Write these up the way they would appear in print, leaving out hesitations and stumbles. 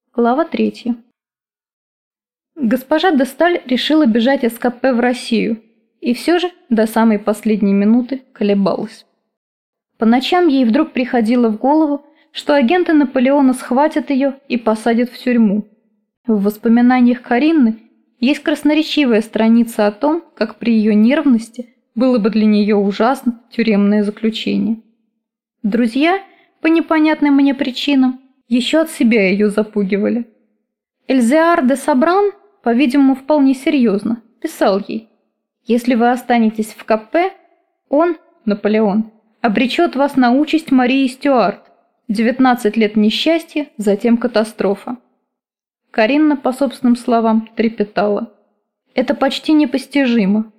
Глава 3. Госпожа де Сталь решила бежать из Капе в Россию, и все же до самой последней минуты колебалась. По ночам ей вдруг приходило в голову, что агенты Наполеона схватят ее и посадят в тюрьму. В воспоминаниях Каринны есть красноречивая страница о том, как при ее нервности было бы для нее ужасно тюремное заключение. Друзья, по непонятным мне причинам, еще от себя ее запугивали. Эльзеар де Сабран, по-видимому, вполне серьезно, писал ей: «Если вы останетесь в Капе, он, Наполеон, обречет вас на участь Марии Стюарт, 19 лет несчастья, затем катастрофа». Каринна, по собственным словам, трепетала. Это почти непостижимо.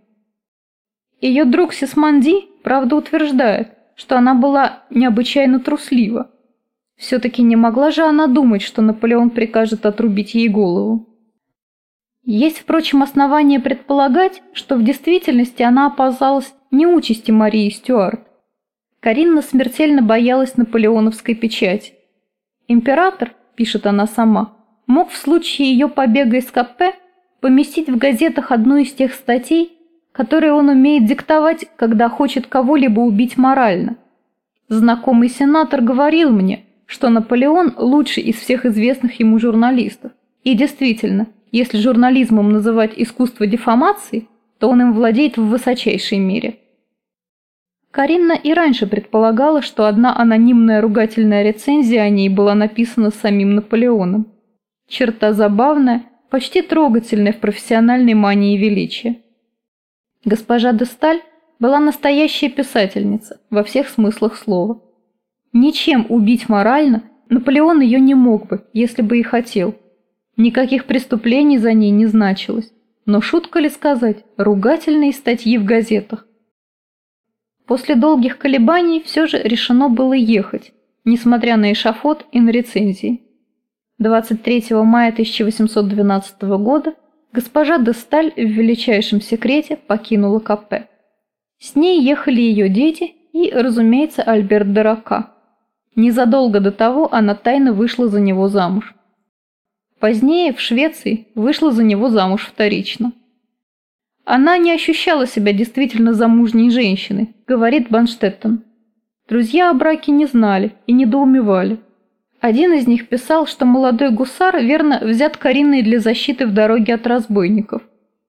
Ее друг Сисмонди, правда, утверждает, что она была необычайно труслива. Все-таки не могла же она думать, что Наполеон прикажет отрубить ей голову. Есть, впрочем, основания предполагать, что в действительности она опасалась не участи Марии Стюарт. Каринна смертельно боялась наполеоновской печати. «Император, — пишет она сама, — мог в случае ее побега из Капе поместить в газетах одну из тех статей, которые он умеет диктовать, когда хочет кого-либо убить морально. Знакомый сенатор говорил мне, что Наполеон лучший из всех известных ему журналистов. И действительно, если журнализмом называть искусство дефамации, то он им владеет в высочайшей мере». Каринна и раньше предполагала, что одна анонимная ругательная рецензия о ней была написана самим Наполеоном. Черта забавная, почти трогательная в профессиональной мании величия. Госпожа де Сталь была настоящая писательница во всех смыслах слова. Ничем убить морально Наполеон ее не мог бы, если бы и хотел. Никаких преступлений за ней не значилось. Но шутка ли сказать, ругательные статьи в газетах. После долгих колебаний все же решено было ехать, несмотря на эшафот и на рецензии. 23 мая 1812 года госпожа де Сталь в величайшем секрете покинула Капе. С ней ехали ее дети и, разумеется, Альберт де Рокка. Незадолго до того она тайно вышла за него замуж. Позднее, в Швеции, вышла за него замуж вторично. Она не ощущала себя действительно замужней женщиной, говорит Банштеттен. Друзья о браке не знали и недоумевали. Один из них писал, что молодой гусар верно взят Каринной для защиты в дороге от разбойников.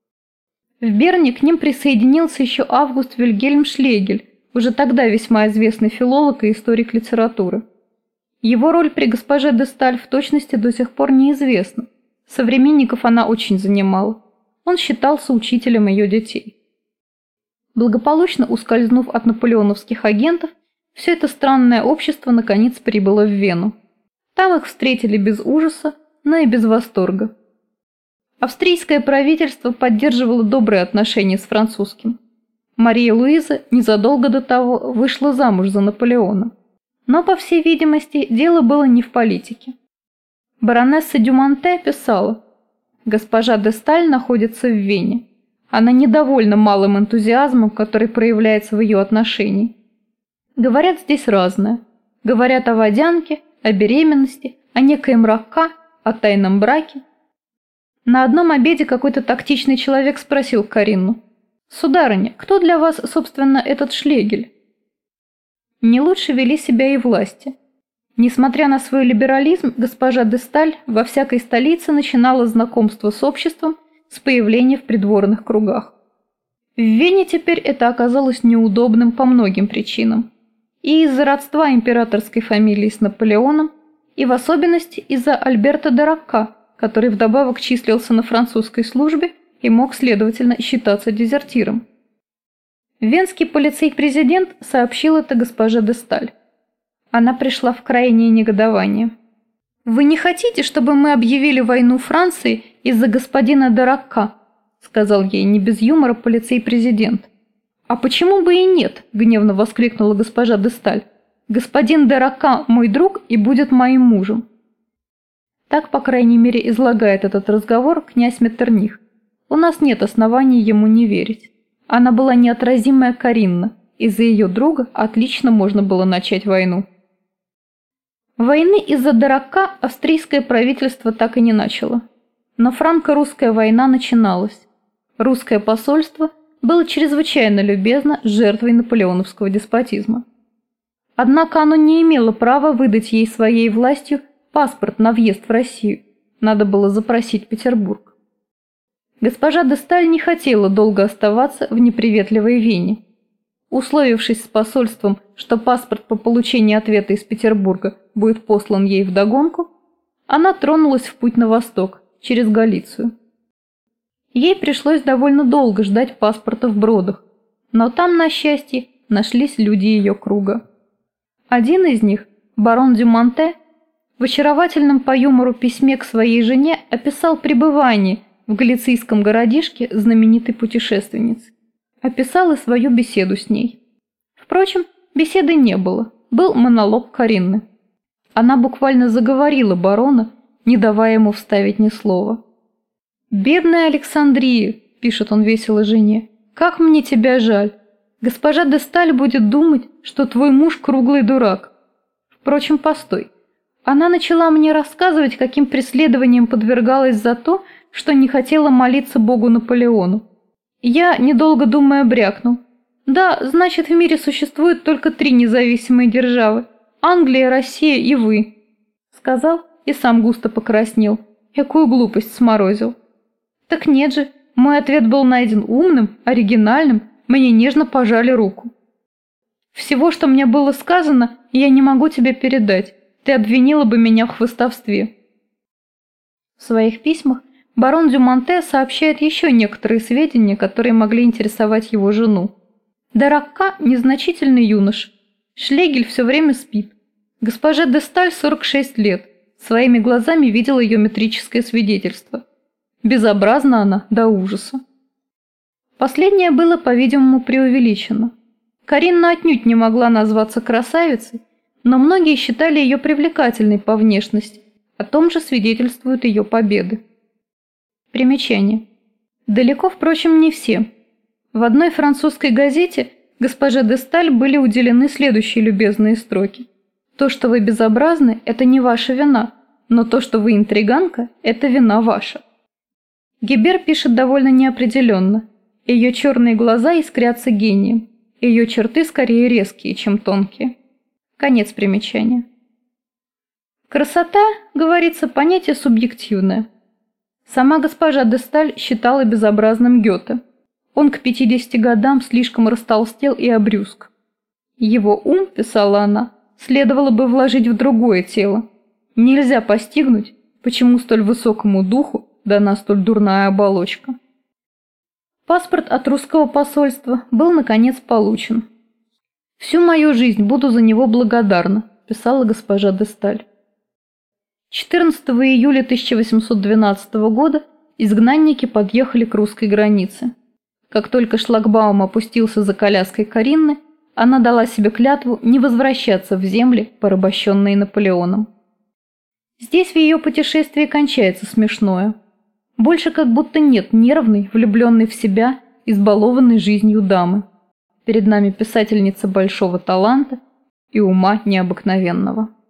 В Берне к ним присоединился еще Август Вильгельм Шлегель, уже тогда весьма известный филолог и историк литературы. Его роль при госпоже де Сталь в точности до сих пор неизвестна. Современников она очень занимала. Он считался учителем ее детей. Благополучно ускользнув от наполеоновских агентов, все это странное общество наконец прибыло в Вену. Там их встретили без ужаса, но и без восторга. Австрийское правительство поддерживало добрые отношения с французским. Мария Луиза незадолго до того вышла замуж за Наполеона. Но, по всей видимости, дело было не в политике. Баронесса Дюмонте писала: «Госпожа де Сталь находится в Вене. Она недовольна малым энтузиазмом, который проявляется в ее отношении. Говорят здесь разное. Говорят о водянке, о беременности, о некоем Рокка, о тайном браке». На одном обеде какой-то тактичный человек спросил Каринну: «Сударыня, кто для вас, собственно, этот Шлегель?» Не лучше вели себя и власти. Несмотря на свой либерализм, госпожа де Сталь во всякой столице начинала знакомство с обществом с появления в придворных кругах. В Вене теперь это оказалось неудобным по многим причинам. И из-за родства императорской фамилии с Наполеоном, и в особенности из-за Альберта де Рокка, который вдобавок числился на французской службе и мог, следовательно, считаться дезертиром. Венский полицей-президент сообщил это госпоже де Сталь. Она пришла в крайнее негодование. «Вы не хотите, чтобы мы объявили войну Франции из-за господина де Рокка?» – сказал ей не без юмора полицей-президент. «А почему бы и нет?» – гневно воскликнула госпожа де Сталь. «Господин де Рокка мой друг и будет моим мужем». Так, по крайней мере, излагает этот разговор князь Меттерних. У нас нет оснований ему не верить. Она была неотразимая Каринна, из-за ее друга отлично можно было начать войну. Войны из-за Дарака австрийское правительство так и не начало. Но франко-русская война начиналась. Русское посольство было чрезвычайно любезно с жертвой наполеоновского деспотизма. Однако оно не имело права выдать ей своей властью паспорт на въезд в Россию. Надо было запросить Петербург. Госпожа де Сталь не хотела долго оставаться в неприветливой Вене. Условившись с посольством, что паспорт по получении ответа из Петербурга будет послан ей вдогонку, она тронулась в путь на восток, через Галицию. Ей пришлось довольно долго ждать паспорта в Бродах, но там, на счастье, нашлись люди ее круга. Один из них, барон дю Монте, в очаровательном по юмору письме к своей жене описал пребывание в галицийском городишке знаменитой путешественницы. Описал и свою беседу с ней. Впрочем, беседы не было, был монолог Каринны. Она буквально заговорила барона, не давая ему вставить ни слова. «Бедная Александрия», – пишет он весело жене, – «как мне тебя жаль. Госпожа де Сталь будет думать, что твой муж круглый дурак. Впрочем, постой. Она начала мне рассказывать, каким преследованием подвергалась за то, что не хотела молиться Богу Наполеону. Я, недолго думая, брякнул. Да, значит, в мире существует только 3 независимые державы – Англия, Россия и вы. Сказал и сам густо покраснел. Какую глупость сморозил. Так нет же, мой ответ был найден умным, оригинальным, мне нежно пожали руку. Всего, что мне было сказано, я не могу тебе передать. Ты обвинила бы меня в хвастовстве. В своих письмах барон дю Монте сообщает еще некоторые сведения, которые могли интересовать его жену. Дарака – незначительный юноша. Шлегель все время спит. Госпоже де Сталь 46 лет. Своими глазами видела ее метрическое свидетельство. Безобразна она до ужаса. Последнее было, по-видимому, преувеличено. Каринна отнюдь не могла назваться красавицей, но многие считали ее привлекательной по внешности, о том же свидетельствуют ее победы. Примечание. Далеко, впрочем, не все. В одной французской газете госпоже де Сталь были уделены следующие любезные строки. «То, что вы безобразны, это не ваша вина, но то, что вы интриганка, это вина ваша». Гебер пишет довольно неопределенно. Ее черные глаза искрятся гением. Ее черты скорее резкие, чем тонкие. Конец примечания. Красота, говорится, понятие субъективное. Сама госпожа де Сталь считала безобразным Гёте. Он к 50 годам слишком растолстел и обрюзг. Его ум, писала она, следовало бы вложить в другое тело. Нельзя постигнуть, почему столь высокому духу дана столь дурная оболочка. Паспорт от русского посольства был, наконец, получен. «Всю мою жизнь буду за него благодарна», – писала госпожа де Сталь. 14 июля 1812 года изгнанники подъехали к русской границе. Как только шлагбаум опустился за коляской Каринны, она дала себе клятву не возвращаться в земли, порабощенные Наполеоном. Здесь в ее путешествии кончается смешное. Больше как будто нет нервной, влюбленной в себя, избалованной жизнью дамы. Перед нами писательница большого таланта и ума необыкновенного.